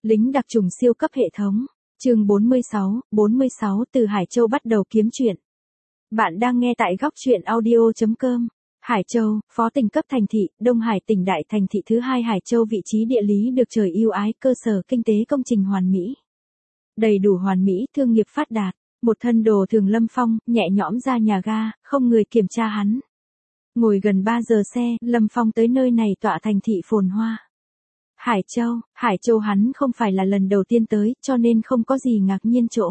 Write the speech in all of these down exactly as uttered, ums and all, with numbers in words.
Lính đặc trùng siêu cấp hệ thống. Chương bốn mươi sáu, bốn mươi sáu từ Hải Châu bắt đầu kiếm chuyện. Bạn đang nghe tại góc truyện audio chấm com. Hải Châu, phó tỉnh cấp thành thị, Đông Hải tỉnh đại thành thị thứ hai Hải Châu, vị trí địa lý được trời ưu ái, cơ sở kinh tế công trình hoàn mỹ. Đầy đủ hoàn mỹ, thương nghiệp phát đạt, một thân đồ thường Lâm Phong, nhẹ nhõm ra nhà ga, không người kiểm tra hắn. Ngồi gần ba giờ xe, Lâm Phong tới nơi này tọa thành thị phồn hoa. Hải Châu, Hải Châu hắn không phải là lần đầu tiên tới, cho nên không có gì ngạc nhiên chỗ.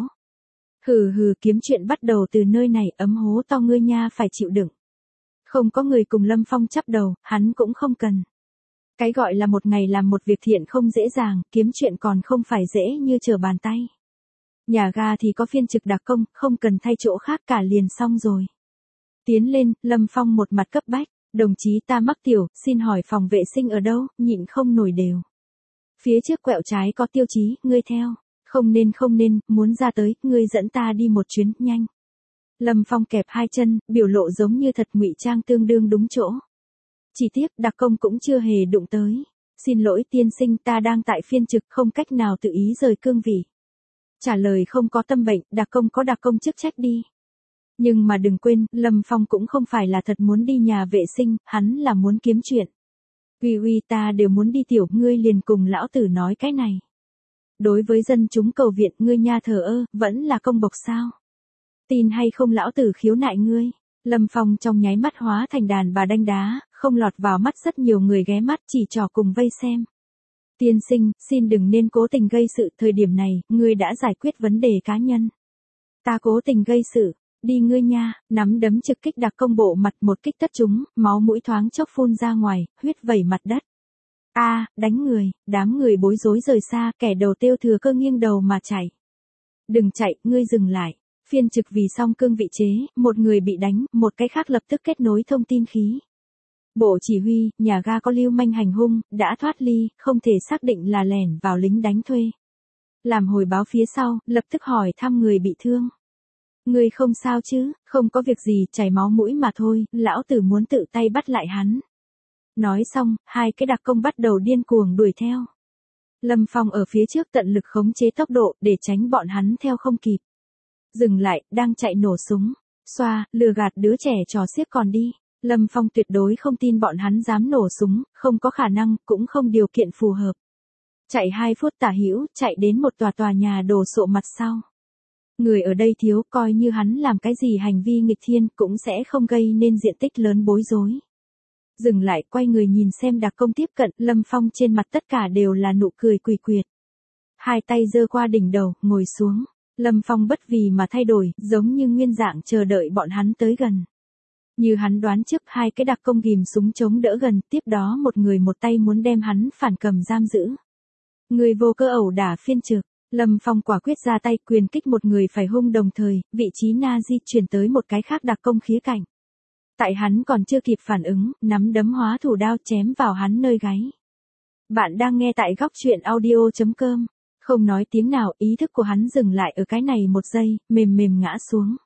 Hừ hừ, kiếm chuyện bắt đầu từ nơi này, ấm hố to ngươi nha phải chịu đựng. Không có người cùng Lâm Phong chắp đầu, hắn cũng không cần. Cái gọi là một ngày làm một việc thiện không dễ dàng, kiếm chuyện còn không phải dễ như trở bàn tay. Nhà ga thì có phiên trực đặc công, không cần thay chỗ khác cả liền xong rồi. Tiến lên, Lâm Phong một mặt cấp bách. Đồng chí ta mắc tiểu, xin hỏi phòng vệ sinh ở đâu, nhịn không nổi đều. Phía trước quẹo trái có tiêu chí, ngươi theo. Không nên không nên, muốn ra tới, ngươi dẫn ta đi một chuyến, nhanh. Lâm Phong kẹp hai chân, biểu lộ giống như thật ngụy trang tương đương đúng chỗ. Chỉ tiếc, đặc công cũng chưa hề đụng tới. Xin lỗi tiên sinh, ta đang tại phiên trực, không cách nào tự ý rời cương vị. Trả lời không có tâm bệnh, đặc công có đặc công chức trách đi. Nhưng mà đừng quên, Lâm Phong cũng không phải là thật muốn đi nhà vệ sinh, hắn là muốn kiếm chuyện. Uy uy ta đều muốn đi tiểu, ngươi liền cùng lão tử nói cái này. Đối với dân chúng cầu viện, ngươi nha thờ ơ, vẫn là công bộc sao? Tin hay không lão tử khiếu nại ngươi? Lâm Phong trong nháy mắt hóa thành đàn bà đanh đá, không lọt vào mắt rất nhiều người ghé mắt chỉ trò cùng vây xem. Tiên sinh, xin đừng nên cố tình gây sự, thời điểm này, ngươi đã giải quyết vấn đề cá nhân. Ta cố tình gây sự. Đi ngươi nha, nắm đấm trực kích đặc công bộ mặt, một kích tất chúng, máu mũi thoáng chốc phun ra ngoài, huyết vẩy mặt đất. A, à, đánh người, đám người bối rối rời xa, kẻ đầu tiêu thừa cơ nghiêng đầu mà chạy. Đừng chạy, ngươi dừng lại. Phiên trực vì xong cương vị chế, một người bị đánh, một cái khác lập tức kết nối thông tin khí. Bộ chỉ huy, nhà ga có lưu manh hành hung, đã thoát ly, không thể xác định là lẻn vào lính đánh thuê. Làm hồi báo phía sau, lập tức hỏi thăm người bị thương. Ngươi không sao chứ, không có việc gì, chảy máu mũi mà thôi, lão tử muốn tự tay bắt lại hắn. Nói xong, hai cái đặc công bắt đầu điên cuồng đuổi theo. Lâm Phong ở phía trước tận lực khống chế tốc độ để tránh bọn hắn theo không kịp. Dừng lại, đang chạy nổ súng. Xoa, lừa gạt đứa trẻ trò xiếc còn đi. Lâm Phong tuyệt đối không tin bọn hắn dám nổ súng, không có khả năng, cũng không điều kiện phù hợp. Chạy hai phút tả hữu, chạy đến một tòa tòa nhà đổ sộ mặt sau. Người ở đây thiếu, coi như hắn làm cái gì hành vi nghịch thiên cũng sẽ không gây nên diện tích lớn bối rối. Dừng lại, quay người nhìn xem đặc công tiếp cận, Lâm Phong trên mặt tất cả đều là nụ cười quỷ quyệt. Hai tay giơ qua đỉnh đầu, ngồi xuống. Lâm Phong bất vì mà thay đổi, giống như nguyên dạng chờ đợi bọn hắn tới gần. Như hắn đoán trước, hai cái đặc công ghim súng chống đỡ gần, tiếp đó một người một tay muốn đem hắn phản cầm giam giữ. Người vô cơ ẩu đả phiên trực. Lâm Phong quả quyết ra tay, quyền kích một người phải hung đồng thời, vị trí na di chuyển tới một cái khác đặc công khía cạnh. Tại hắn còn chưa kịp phản ứng, nắm đấm hóa thủ đao chém vào hắn nơi gáy. Bạn đang nghe tại góc truyện audio chấm com. Không nói tiếng nào, ý thức của hắn dừng lại ở cái này một giây, mềm mềm ngã xuống.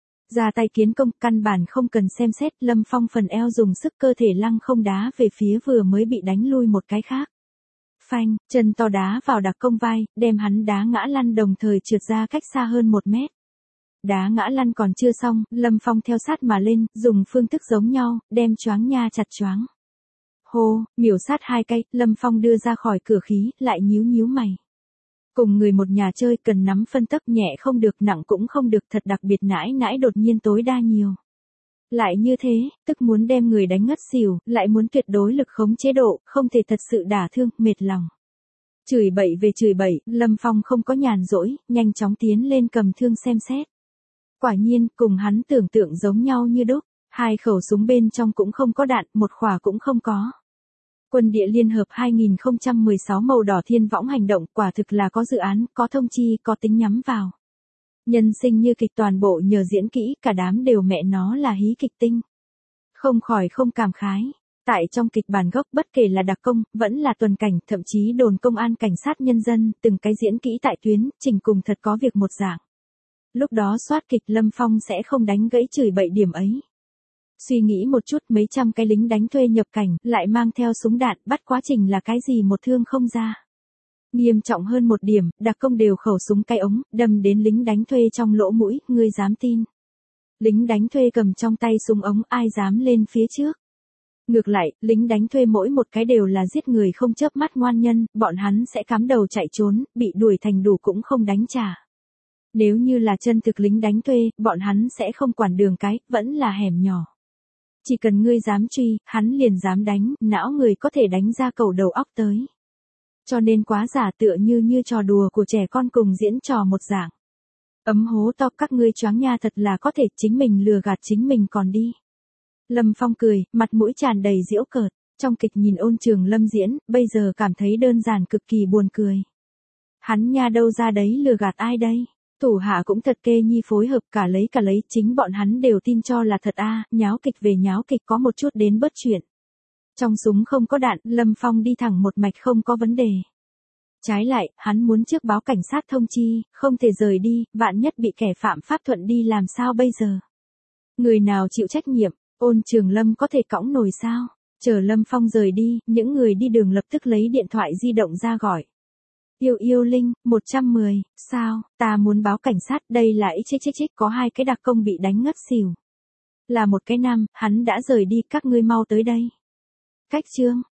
Ra tay kiến công, căn bản không cần xem xét, Lâm Phong phần eo dùng sức cơ thể lăng không đá về phía vừa mới bị đánh lui một cái khác. Phanh, chân to đá vào đặc công vai, đem hắn đá ngã lăn đồng thời trượt ra cách xa hơn một mét. Đá ngã lăn còn chưa xong, Lâm Phong theo sát mà lên, dùng phương thức giống nhau, đem choáng nha chặt choáng. Hô, miểu sát hai cây, Lâm Phong đưa ra khỏi cửa khí, lại nhíu nhíu mày. Cùng người một nhà chơi cần nắm phân tốc, nhẹ không được, nặng cũng không được, thật đặc biệt nãi nãi đột nhiên tối đa nhiều. Lại như thế, tức muốn đem người đánh ngất xỉu, lại muốn tuyệt đối lực khống chế độ, không thể thật sự đả thương, mệt lòng. Chửi bậy về chửi bậy, Lâm Phong không có nhàn rỗi, nhanh chóng tiến lên cầm thương xem xét. Quả nhiên, cùng hắn tưởng tượng giống nhau như đúc, hai khẩu súng bên trong cũng không có đạn, một khỏa cũng không có. Quân địa Liên hợp hai không một sáu màu đỏ thiên võng hành động, quả thực là có dự án, có thông chi, có tính nhắm vào. Nhân sinh như kịch, toàn bộ nhờ diễn kỹ, cả đám đều mẹ nó là hí kịch tinh. Không khỏi không cảm khái. Tại trong kịch bản gốc, bất kể là đặc công, vẫn là tuần cảnh, thậm chí đồn công an cảnh sát nhân dân, từng cái diễn kỹ tại tuyến, chỉnh cùng thật có việc một dạng. Lúc đó soát kịch Lâm Phong sẽ không đánh gãy chửi bậy điểm ấy. Suy nghĩ một chút, mấy trăm cái lính đánh thuê nhập cảnh, lại mang theo súng đạn, bắt quá trình là cái gì một thương không ra. Nghiêm trọng hơn một điểm, đặc công đều khẩu súng cái ống, đâm đến lính đánh thuê trong lỗ mũi, ngươi dám tin. Lính đánh thuê cầm trong tay súng ống, ai dám lên phía trước. Ngược lại, lính đánh thuê mỗi một cái đều là giết người không chớp mắt ngoan nhân, bọn hắn sẽ cắm đầu chạy trốn, bị đuổi thành đủ cũng không đánh trả. Nếu như là chân thực lính đánh thuê, bọn hắn sẽ không quản đường cái, vẫn là hẻm nhỏ. Chỉ cần ngươi dám truy, hắn liền dám đánh, não người có thể đánh ra cầu đầu óc tới. Cho nên quá giả tựa như như trò đùa của trẻ con cùng diễn trò một dạng. Ấm hố to các ngươi choáng nha, thật là có thể chính mình lừa gạt chính mình còn đi. Lâm Phong cười, mặt mũi tràn đầy giễu cợt, trong kịch nhìn Ôn Trường Lâm diễn, bây giờ cảm thấy đơn giản cực kỳ buồn cười. Hắn nha đâu ra đấy lừa gạt ai đây? Thủ hạ cũng thật kê nhi phối hợp cả lấy cả lấy, chính bọn hắn đều tin cho là thật a, nháo kịch về nháo kịch có một chút đến bớt chuyện. Trong súng không có đạn, Lâm Phong đi thẳng một mạch không có vấn đề. Trái lại, hắn muốn trước báo cảnh sát thông chi, không thể rời đi, vạn nhất bị kẻ phạm pháp thuận đi làm sao bây giờ? Người nào chịu trách nhiệm, Ôn Trường Lâm có thể cõng nổi sao? Chờ Lâm Phong rời đi, những người đi đường lập tức lấy điện thoại di động ra gọi. Yêu yêu Linh, một trăm mười, sao, ta muốn báo cảnh sát, đây là ít chích chích chích, có hai cái đặc công bị đánh ngất xỉu. Là một cái nam, hắn đã rời đi, các ngươi mau tới đây. Cách chương.